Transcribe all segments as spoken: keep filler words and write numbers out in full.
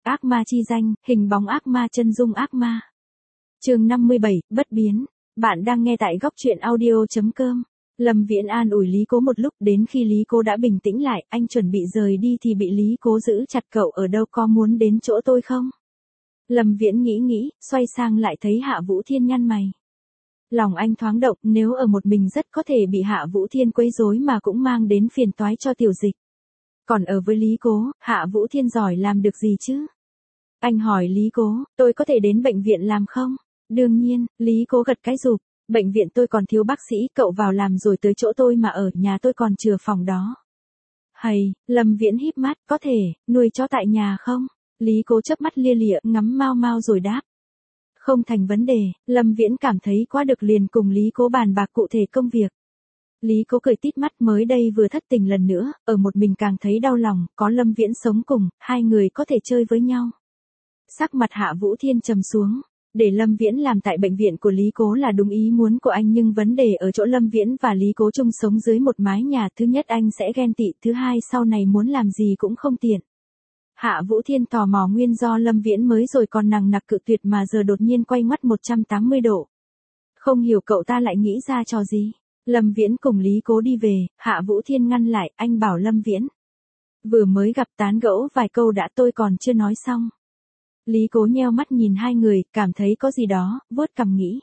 ác ma chi danh, hình bóng ác ma chân dung ác ma. Chương năm mươi bảy, bất biến. Bạn đang nghe tại góc truyện audio chấm com. Lâm Viễn an ủi Lý Cố một lúc, đến khi Lý Cố đã bình tĩnh lại, anh chuẩn bị rời đi thì bị Lý Cố giữ chặt. Cậu ở đâu, có muốn đến chỗ tôi không? Lâm Viễn nghĩ nghĩ, xoay sang lại thấy Hạ Vũ Thiên nhăn mày. Lòng anh thoáng động, nếu ở một mình rất có thể bị Hạ Vũ Thiên quấy rối mà cũng mang đến phiền toái cho Tiểu Dịch. Còn ở với Lý Cố, Hạ Vũ Thiên giỏi làm được gì chứ? Anh hỏi Lý Cố, tôi có thể đến bệnh viện làm không? Đương nhiên, Lý Cố gật cái rụp. Bệnh viện tôi còn thiếu bác sĩ, cậu vào làm rồi tới chỗ tôi mà ở, nhà tôi còn chừa phòng đó. Hay, Lâm Viễn híp mắt, có thể, nuôi chó tại nhà không? Lý Cố chớp mắt lia lịa, ngắm Mao Mao rồi đáp. Không thành vấn đề, Lâm Viễn cảm thấy quá được liền cùng Lý Cố bàn bạc cụ thể công việc. Lý Cố cười tít mắt, mới đây vừa thất tình lần nữa, ở một mình càng thấy đau lòng, có Lâm Viễn sống cùng, hai người có thể chơi với nhau. Sắc mặt Hạ Vũ Thiên trầm xuống. Để Lâm Viễn làm tại bệnh viện của Lý Cố là đúng ý muốn của anh, nhưng vấn đề ở chỗ Lâm Viễn và Lý Cố chung sống dưới một mái nhà, thứ nhất anh sẽ ghen tị, thứ hai sau này muốn làm gì cũng không tiện. Hạ Vũ Thiên tò mò nguyên do Lâm Viễn mới rồi còn nằng nặc cự tuyệt mà giờ đột nhiên quay ngoắt một trăm tám mươi độ. Không hiểu cậu ta lại nghĩ ra trò gì. Lâm Viễn cùng Lý Cố đi về, Hạ Vũ Thiên ngăn lại, anh bảo Lâm Viễn. Vừa mới gặp tán gẫu vài câu đã, tôi còn chưa nói xong. Lý Cố nheo mắt nhìn hai người, cảm thấy có gì đó, vuốt cằm nghĩ.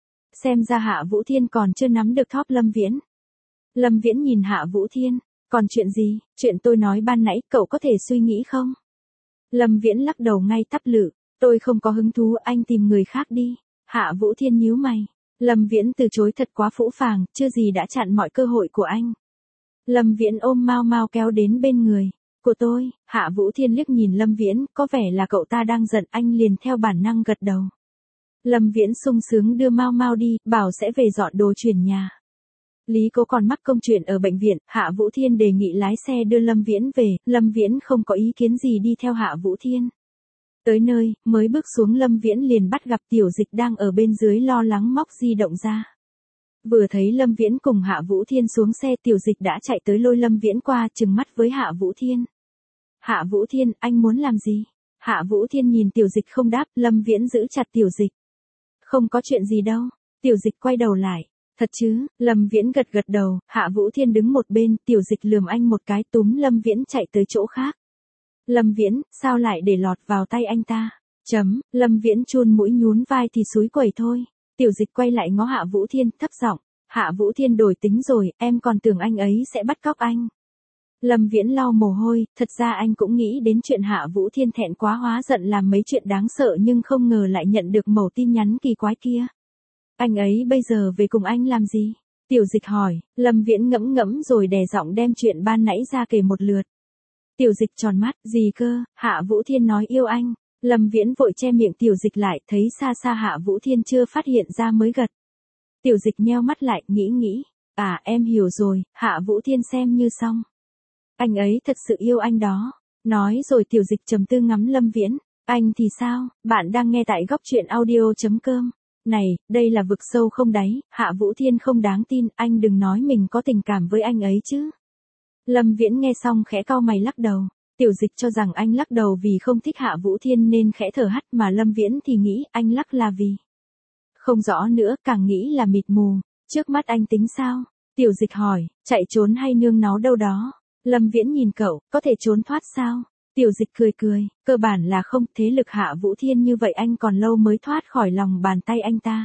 Xem ra Hạ Vũ Thiên còn chưa nắm được thóp Lâm Viễn. Lâm Viễn nhìn Hạ Vũ Thiên, còn chuyện gì, chuyện tôi nói ban nãy, cậu có thể suy nghĩ không? Lâm Viễn lắc đầu ngay tắp lự, tôi không có hứng thú, anh tìm người khác đi. Hạ Vũ Thiên nhíu mày. Lâm Viễn từ chối thật quá phũ phàng, chưa gì đã chặn mọi cơ hội của anh. Lâm Viễn ôm Mao Mao kéo đến bên người. Của tôi, Hạ Vũ Thiên liếc nhìn Lâm Viễn, có vẻ là cậu ta đang giận, anh liền theo bản năng gật đầu. Lâm Viễn sung sướng đưa Mao Mao đi, bảo sẽ về dọn đồ chuyển nhà. Lý Cố còn mắc công chuyện ở bệnh viện, Hạ Vũ Thiên đề nghị lái xe đưa Lâm Viễn về, Lâm Viễn không có ý kiến gì đi theo Hạ Vũ Thiên. Tới nơi, mới bước xuống Lâm Viễn liền bắt gặp Tiểu Dịch đang ở bên dưới lo lắng móc di động ra. Vừa thấy Lâm Viễn cùng Hạ Vũ Thiên xuống xe, Tiểu Dịch đã chạy tới lôi Lâm Viễn qua, trừng mắt với Hạ Vũ Thiên. Hạ Vũ Thiên, anh muốn làm gì? Hạ Vũ Thiên nhìn Tiểu Dịch không đáp, Lâm Viễn giữ chặt Tiểu Dịch. Không có chuyện gì đâu. Tiểu Dịch quay đầu lại. Thật chứ? Lâm Viễn gật gật đầu, Hạ Vũ Thiên đứng một bên, Tiểu Dịch lườm anh một cái, túm Lâm Viễn chạy tới chỗ khác. Lâm Viễn, sao lại để lọt vào tay anh ta? Chấm, Lâm Viễn chun mũi nhún vai thì xúi quẩy thôi. Tiểu Dịch quay lại ngó Hạ Vũ Thiên, thấp giọng. Hạ Vũ Thiên đổi tính rồi, em còn tưởng anh ấy sẽ bắt cóc anh. Lâm Viễn lau mồ hôi, thật ra anh cũng nghĩ đến chuyện Hạ Vũ Thiên thẹn quá hóa giận làm mấy chuyện đáng sợ, nhưng không ngờ lại nhận được mẩu tin nhắn kỳ quái kia. Anh ấy bây giờ về cùng anh làm gì? Tiểu Dịch hỏi. Lâm Viễn ngẫm ngẫm rồi đè giọng đem chuyện ban nãy ra kể một lượt. Tiểu Dịch tròn mắt, gì cơ? Hạ Vũ Thiên nói yêu anh. Lâm Viễn vội che miệng Tiểu Dịch lại, thấy xa xa Hạ Vũ Thiên chưa phát hiện ra mới gật. Tiểu Dịch nheo mắt lại, nghĩ nghĩ. À, em hiểu rồi, Hạ Vũ Thiên xem như xong. Anh ấy thật sự yêu anh đó. Nói rồi Tiểu Dịch trầm tư ngắm Lâm Viễn. Anh thì sao? Bạn đang nghe tại góc truyện audio chấm com. Này, đây là vực sâu không đáy, Hạ Vũ Thiên không đáng tin, anh đừng nói mình có tình cảm với anh ấy chứ. Lâm Viễn nghe xong khẽ cau mày lắc đầu. Tiểu Dịch cho rằng anh lắc đầu vì không thích Hạ Vũ Thiên nên khẽ thở hắt, mà Lâm Viễn thì nghĩ anh lắc là vì không rõ nữa, càng nghĩ là mịt mù. Trước mắt anh tính sao? Tiểu Dịch hỏi, chạy trốn hay nương náu đâu đó? Lâm Viễn nhìn cậu, có thể trốn thoát sao? Tiểu Dịch cười cười, cơ bản là không, thế lực Hạ Vũ Thiên như vậy anh còn lâu mới thoát khỏi lòng bàn tay anh ta.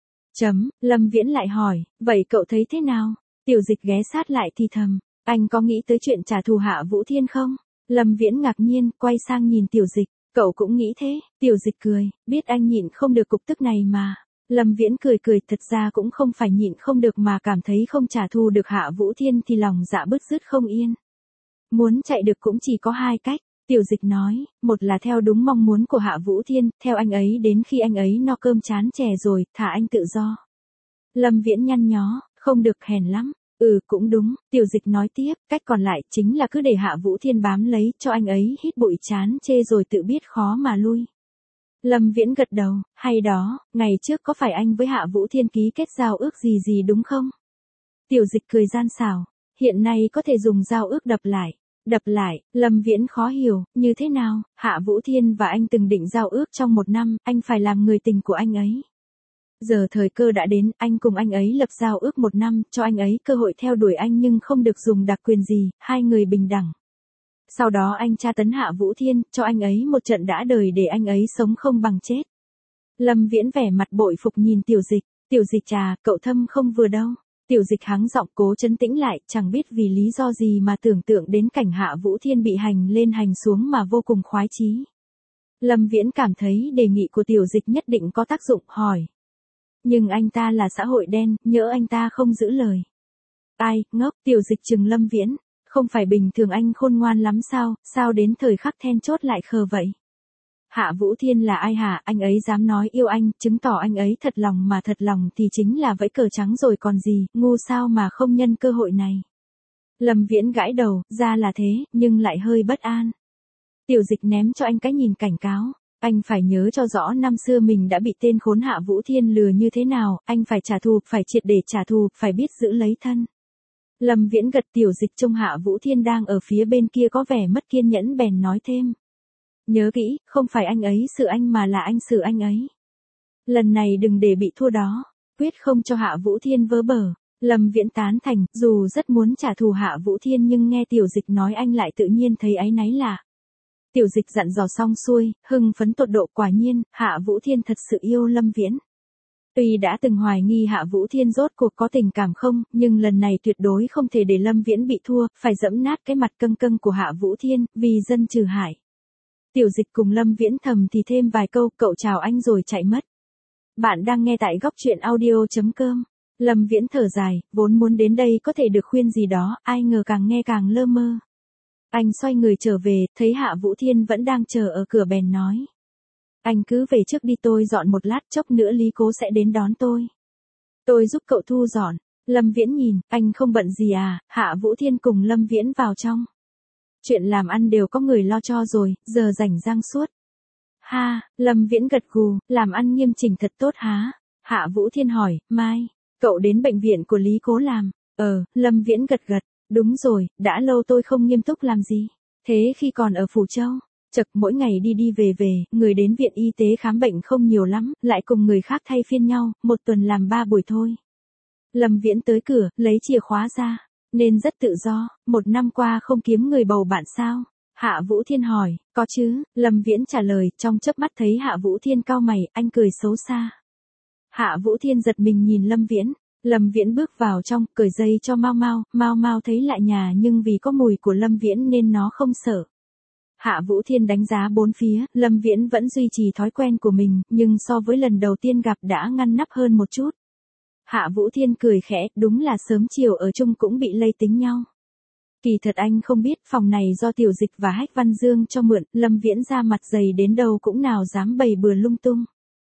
Chấm, Lâm Viễn lại hỏi, vậy cậu thấy thế nào? Tiểu Dịch ghé sát lại thì thầm, anh có nghĩ tới chuyện trả thù Hạ Vũ Thiên không? Lâm Viễn ngạc nhiên, quay sang nhìn Tiểu Dịch, cậu cũng nghĩ thế? Tiểu Dịch cười, biết anh nhịn không được cục tức này mà. Lâm Viễn cười cười, thật ra cũng không phải nhịn không được mà cảm thấy không trả thù được Hạ Vũ Thiên thì lòng dạ bứt rứt không yên. Muốn chạy được cũng chỉ có hai cách. Tiểu Dịch nói, một là theo đúng mong muốn của Hạ Vũ Thiên, theo anh ấy đến khi anh ấy no cơm chán chè rồi, thả anh tự do. Lâm Viễn nhăn nhó, không được, hèn lắm. Ừ, cũng đúng, Tiểu Dịch nói tiếp, cách còn lại chính là cứ để Hạ Vũ Thiên bám lấy, cho anh ấy hít bụi chán chê rồi tự biết khó mà lui. Lâm Viễn gật đầu, hay đó, ngày trước có phải anh với Hạ Vũ Thiên ký kết giao ước gì gì đúng không? Tiểu Dịch cười gian xảo, hiện nay có thể dùng giao ước đập lại. Đập lại, Lâm Viễn khó hiểu, như thế nào, Hạ Vũ Thiên và anh từng định giao ước trong một năm, anh phải làm người tình của anh ấy. Giờ thời cơ đã đến, anh cùng anh ấy lập giao ước một năm, cho anh ấy cơ hội theo đuổi anh nhưng không được dùng đặc quyền gì, hai người bình đẳng. Sau đó anh tra tấn Hạ Vũ Thiên, cho anh ấy một trận đã đời để anh ấy sống không bằng chết. Lâm Viễn vẻ mặt bội phục nhìn Tiểu Dịch, Tiểu Dịch trà, cậu thâm không vừa đâu. Tiểu Dịch hắng giọng cố trấn tĩnh lại, chẳng biết vì lý do gì mà tưởng tượng đến cảnh Hạ Vũ Thiên bị hành lên hành xuống mà vô cùng khoái chí. Lâm Viễn cảm thấy đề nghị của Tiểu Dịch nhất định có tác dụng, hỏi. Nhưng anh ta là xã hội đen, nhỡ anh ta không giữ lời. Ai, ngốc, Tiểu Dịch trừng Lâm Viễn, không phải bình thường anh khôn ngoan lắm sao, sao đến thời khắc then chốt lại khờ vậy? Hạ Vũ Thiên là ai hả, anh ấy dám nói yêu anh, chứng tỏ anh ấy thật lòng mà thật lòng thì chính là vẫy cờ trắng rồi còn gì, ngu sao mà không nhân cơ hội này. Lâm Viễn gãi đầu, ra là thế, nhưng lại hơi bất an. Tiểu Dịch ném cho anh cái nhìn cảnh cáo, anh phải nhớ cho rõ năm xưa mình đã bị tên khốn Hạ Vũ Thiên lừa như thế nào, anh phải trả thù, phải triệt để trả thù, phải biết giữ lấy thân. Lâm Viễn gật. Tiểu Dịch trông Hạ Vũ Thiên đang ở phía bên kia có vẻ mất kiên nhẫn bèn nói thêm. Nhớ kỹ, không phải anh ấy xử anh mà là anh xử anh ấy. Lần này đừng để bị thua đó, quyết không cho Hạ Vũ Thiên vớ bờ. Lâm Viễn tán thành, dù rất muốn trả thù Hạ Vũ Thiên nhưng nghe Tiểu Dịch nói anh lại tự nhiên thấy áy náy lạ. Tiểu Dịch dặn dò xong xuôi, hưng phấn tột độ, quả nhiên, Hạ Vũ Thiên thật sự yêu Lâm Viễn. Tuy đã từng hoài nghi Hạ Vũ Thiên rốt cuộc có tình cảm không, nhưng lần này tuyệt đối không thể để Lâm Viễn bị thua, phải dẫm nát cái mặt căng căng của Hạ Vũ Thiên, vì dân trừ hại. Tiểu Dịch cùng Lâm Viễn thầm thì thêm vài câu, cậu chào anh rồi chạy mất. Bạn đang nghe tại góc truyện audio chấm com. Lâm Viễn thở dài, vốn muốn đến đây có thể được khuyên gì đó, ai ngờ càng nghe càng lơ mơ. Anh xoay người trở về, thấy Hạ Vũ Thiên vẫn đang chờ ở cửa bèn nói. Anh cứ về trước đi, tôi dọn một lát, chốc nữa Lý Cố sẽ đến đón tôi. Tôi giúp cậu thu dọn. Lâm Viễn nhìn, anh không bận gì à? Hạ Vũ Thiên cùng Lâm Viễn vào trong. Chuyện làm ăn đều có người lo cho rồi, giờ rảnh rang suốt. Ha, Lâm Viễn gật gù, làm ăn nghiêm chỉnh thật tốt há? Hạ Vũ Thiên hỏi, mai, cậu đến bệnh viện của Lý Cố làm? Ờ, Lâm Viễn gật gật, đúng rồi, đã lâu tôi không nghiêm túc làm gì. Thế khi còn ở Phủ Châu, chật mỗi ngày đi đi về về, người đến viện y tế khám bệnh không nhiều lắm, lại cùng người khác thay phiên nhau, một tuần làm ba buổi thôi. Lâm Viễn tới cửa, lấy chìa khóa ra. Nên rất tự do, một năm qua không kiếm người bầu bạn sao? Hạ Vũ Thiên hỏi, có chứ, Lâm Viễn trả lời, trong chớp mắt thấy Hạ Vũ Thiên cau mày, anh cười xấu xa. Hạ Vũ Thiên giật mình nhìn Lâm Viễn, Lâm Viễn bước vào trong, cởi dây cho Mau Mau, Mau Mau thấy lạ nhà nhưng vì có mùi của Lâm Viễn nên nó không sợ. Hạ Vũ Thiên đánh giá bốn phía, Lâm Viễn vẫn duy trì thói quen của mình, nhưng so với lần đầu tiên gặp đã ngăn nắp hơn một chút. Hạ Vũ Thiên cười khẽ, đúng là sớm chiều ở chung cũng bị lây tính nhau. Kỳ thật anh không biết, phòng này do Tiểu Dịch và Hách Văn Dương cho mượn, Lâm Viễn ra mặt dày đến đâu cũng nào dám bày bừa lung tung.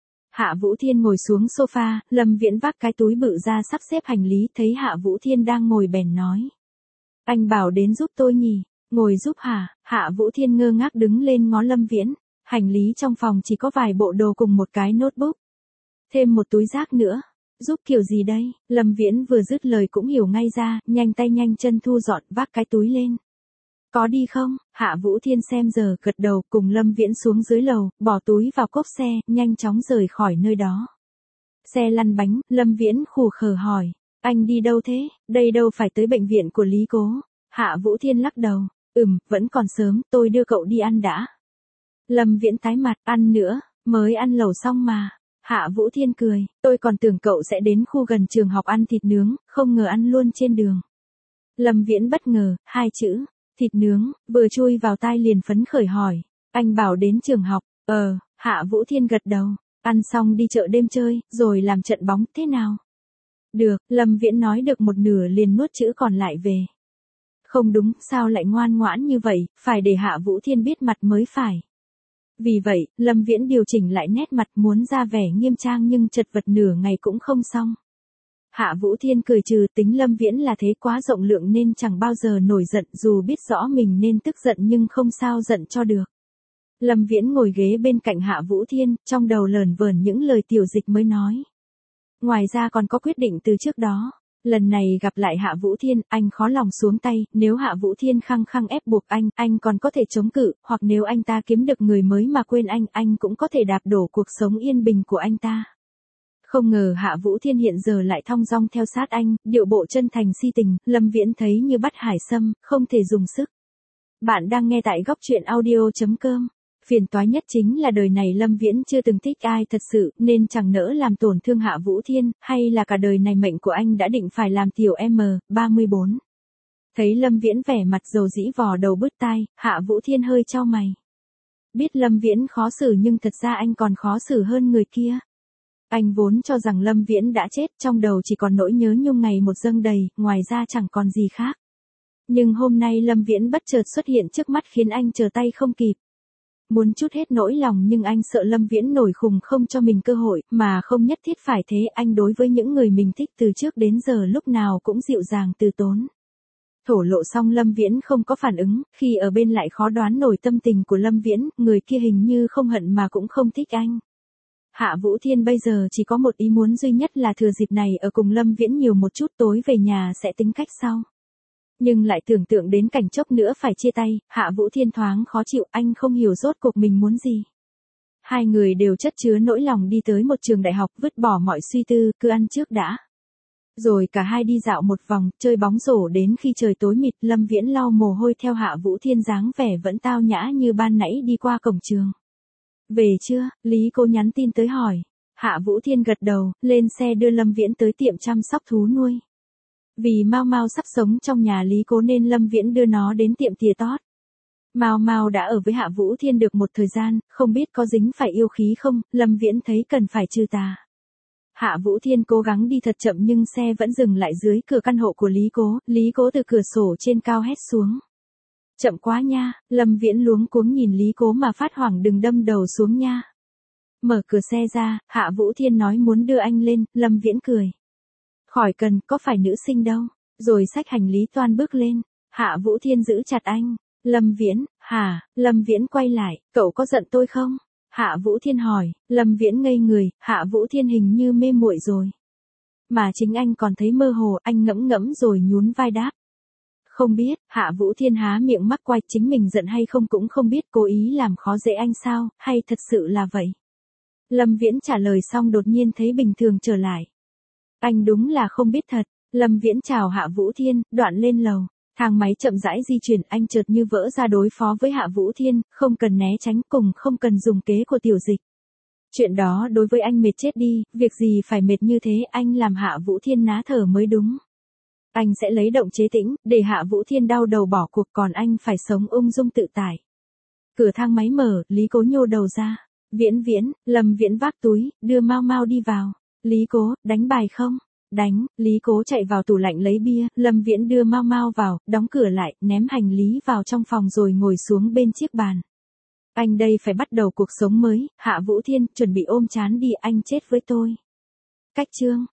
Hạ Vũ Thiên ngồi xuống sofa, Lâm Viễn vác cái túi bự ra sắp xếp hành lý, thấy Hạ Vũ Thiên đang ngồi bèn nói. Anh bảo đến giúp tôi nhỉ, ngồi giúp hả? Hạ Vũ Thiên ngơ ngác đứng lên ngó Lâm Viễn, hành lý trong phòng chỉ có vài bộ đồ cùng một cái notebook. Thêm một túi rác nữa. Giúp kiểu gì đây? Lâm Viễn vừa dứt lời cũng hiểu ngay ra, nhanh tay nhanh chân thu dọn, vác cái túi lên. Có đi không? Hạ Vũ Thiên xem giờ, gật đầu, cùng Lâm Viễn xuống dưới lầu, bỏ túi vào cốp xe, nhanh chóng rời khỏi nơi đó. Xe lăn bánh, Lâm Viễn khù khờ hỏi, anh đi đâu thế? Đây đâu phải tới bệnh viện của Lý Cố. Hạ Vũ Thiên lắc đầu, ừm, vẫn còn sớm, tôi đưa cậu đi ăn đã. Lâm Viễn tái mặt, ăn nữa, mới ăn lẩu xong mà. Hạ Vũ Thiên cười, tôi còn tưởng cậu sẽ đến khu gần trường học ăn thịt nướng, không ngờ ăn luôn trên đường. Lâm Viễn bất ngờ, hai chữ, thịt nướng, vừa chui vào tai liền phấn khởi hỏi, anh bảo đến trường học, ờ, Hạ Vũ Thiên gật đầu, ăn xong đi chợ đêm chơi, rồi làm trận bóng, thế nào? Được, Lâm Viễn nói được một nửa liền nuốt chữ còn lại về. Không đúng, sao lại ngoan ngoãn như vậy, phải để Hạ Vũ Thiên biết mặt mới phải. Vì vậy, Lâm Viễn điều chỉnh lại nét mặt muốn ra vẻ nghiêm trang nhưng chật vật nửa ngày cũng không xong. Hạ Vũ Thiên cười trừ, tính Lâm Viễn là thế, quá rộng lượng nên chẳng bao giờ nổi giận, dù biết rõ mình nên tức giận nhưng không sao giận cho được. Lâm Viễn ngồi ghế bên cạnh Hạ Vũ Thiên, trong đầu lờn vờn những lời Tiểu Dịch mới nói. Ngoài ra còn có quyết định từ trước đó. Lần này gặp lại Hạ Vũ Thiên, anh khó lòng xuống tay, nếu Hạ Vũ Thiên khăng khăng ép buộc anh, anh còn có thể chống cự, hoặc nếu anh ta kiếm được người mới mà quên anh, anh cũng có thể đạp đổ cuộc sống yên bình của anh ta. Không ngờ Hạ Vũ Thiên hiện giờ lại thong dong theo sát anh, điệu bộ chân thành si tình, Lâm Viễn thấy như bắt hải sâm, không thể dùng sức. Bạn đang nghe tại góc truyện audio chấm com. Phiền toái nhất chính là đời này Lâm Viễn chưa từng thích ai thật sự, nên chẳng nỡ làm tổn thương Hạ Vũ Thiên, hay là cả đời này mệnh của anh đã định phải làm tiểu M, ba mươi bốn. Thấy Lâm Viễn vẻ mặt dầu dĩ vò đầu bứt tai, Hạ Vũ Thiên hơi chau mày. Biết Lâm Viễn khó xử nhưng thật ra anh còn khó xử hơn người kia. Anh vốn cho rằng Lâm Viễn đã chết, trong đầu chỉ còn nỗi nhớ nhung ngày một dâng đầy, ngoài ra chẳng còn gì khác. Nhưng hôm nay Lâm Viễn bất chợt xuất hiện trước mắt khiến anh chờ tay không kịp. Muốn trút hết nỗi lòng nhưng anh sợ Lâm Viễn nổi khùng không cho mình cơ hội, mà không nhất thiết phải thế, anh đối với những người mình thích từ trước đến giờ lúc nào cũng dịu dàng từ tốn. Thổ lộ xong Lâm Viễn không có phản ứng, khi ở bên lại khó đoán nổi tâm tình của Lâm Viễn, người kia hình như không hận mà cũng không thích anh. Hạ Vũ Thiên bây giờ chỉ có một ý muốn duy nhất là thừa dịp này ở cùng Lâm Viễn nhiều một chút, tối về nhà sẽ tính cách sau. Nhưng lại tưởng tượng đến cảnh chốc nữa phải chia tay, Hạ Vũ Thiên thoáng khó chịu, anh không hiểu rốt cuộc mình muốn gì. Hai người đều chất chứa nỗi lòng đi tới một trường đại học, vứt bỏ mọi suy tư, cứ ăn trước đã. Rồi cả hai đi dạo một vòng, chơi bóng rổ đến khi trời tối mịt, Lâm Viễn lau mồ hôi theo Hạ Vũ Thiên dáng vẻ vẫn tao nhã như ban nãy đi qua cổng trường. Về chưa? Lý Cố nhắn tin tới hỏi. Hạ Vũ Thiên gật đầu, lên xe đưa Lâm Viễn tới tiệm chăm sóc thú nuôi. Vì Mao Mao sắp sống trong nhà Lý Cố nên Lâm Viễn đưa nó đến tiệm tỉa tót. Mao Mao đã ở với Hạ Vũ Thiên được một thời gian, không biết có dính phải yêu khí không, Lâm Viễn thấy cần phải trừ tà. Hạ Vũ Thiên cố gắng đi thật chậm nhưng xe vẫn dừng lại dưới cửa căn hộ của Lý Cố, Lý Cố từ cửa sổ trên cao hét xuống. Chậm quá nha, Lâm Viễn luống cuống nhìn Lý Cố mà phát hoảng, đừng đâm đầu xuống nha. Mở cửa xe ra, Hạ Vũ Thiên nói muốn đưa anh lên, Lâm Viễn cười. Khỏi cần, có phải nữ sinh đâu. Rồi xách hành lý toan bước lên. Hạ Vũ Thiên giữ chặt anh. Lâm Viễn, hả? Lâm Viễn quay lại, cậu có giận tôi không? Hạ Vũ Thiên hỏi. Lâm Viễn ngây người, Hạ Vũ Thiên hình như mê muội rồi. Mà chính anh còn thấy mơ hồ, anh ngẫm ngẫm rồi nhún vai đáp. Không biết, Hạ Vũ Thiên há miệng mắc quay, chính mình giận hay không cũng không biết, cố ý làm khó dễ anh sao, hay thật sự là vậy? Lâm Viễn trả lời xong đột nhiên thấy bình thường trở lại. Anh đúng là không biết thật. Lâm Viễn chào Hạ Vũ Thiên, đoạn lên lầu. Thang máy chậm rãi di chuyển, anh chợt như vỡ ra đối phó với Hạ Vũ Thiên, không cần né tránh, cùng không cần dùng kế của tiểu dịch. Chuyện đó đối với anh mệt chết đi, việc gì phải mệt như thế, anh làm Hạ Vũ Thiên ná thở mới đúng. Anh sẽ lấy động chế tĩnh, để Hạ Vũ Thiên đau đầu bỏ cuộc, còn anh phải sống ung dung tự tại. Cửa thang máy mở, Lý Cố nhô đầu ra. Viễn Viễn, Lâm Viễn vác túi, đưa Mao Mao đi vào. Lý Cố, đánh bài không? Đánh, Lý Cố chạy vào tủ lạnh lấy bia, Lâm Viễn đưa Mao Mao vào, đóng cửa lại, ném hành lý vào trong phòng rồi ngồi xuống bên chiếc bàn. Anh đây phải bắt đầu cuộc sống mới, Hạ Vũ Thiên, chuẩn bị ôm chán đi, anh chết với tôi. Cách chương.